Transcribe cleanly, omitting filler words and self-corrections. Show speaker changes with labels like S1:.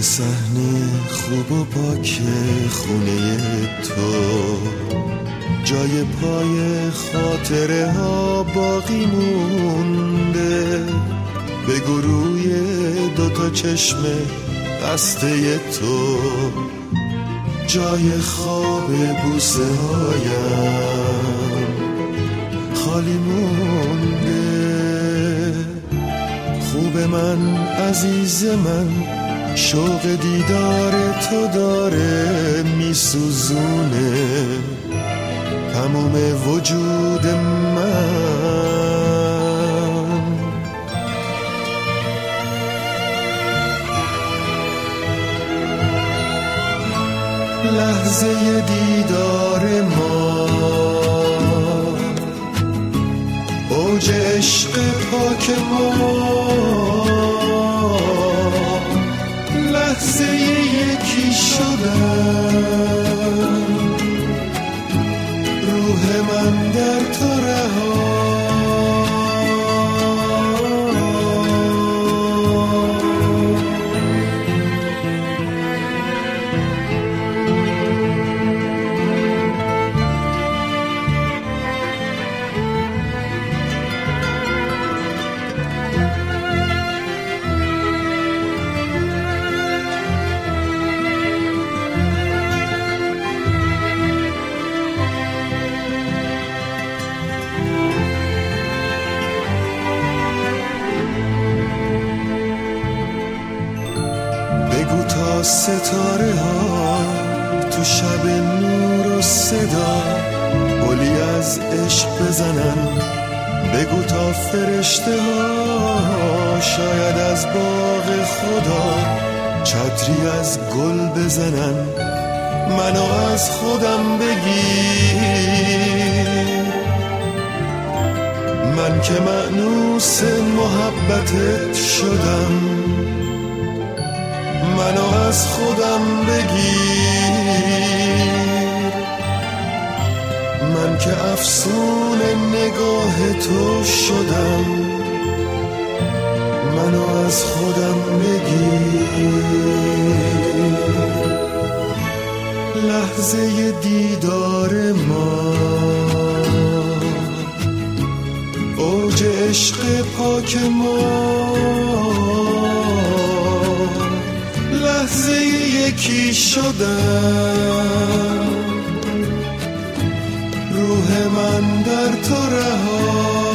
S1: صحنه خوب و پاک خونه تو، جای پای خاطره ها باقی مونده، به گروی دوتا چشم بسته تو، جای خواب بوسه هایم خالی مونده. خوب من عزیز من، شوق دیدار تو داره میسوزونه تموم وجود من. لحظه دیدار ما، اوج عشق پاک ما، لحظه یکی شدن، روح من در تو رها. ستاره ها تو شب نور و صدا گلی از عشق بزنن، بگو تا فرشته ها شاید از باغ خدا چتری از گل بزنن، منو از خودم بگیر، من که مأنوس محبتت شدم، منو از خودم بگیر، من که افسون نگاه تو شدم، منو از خودم بگیر. لحظه دیدار ما، اوج عشق پاک ما، لحظه یکی شدن، روح من در تو رها.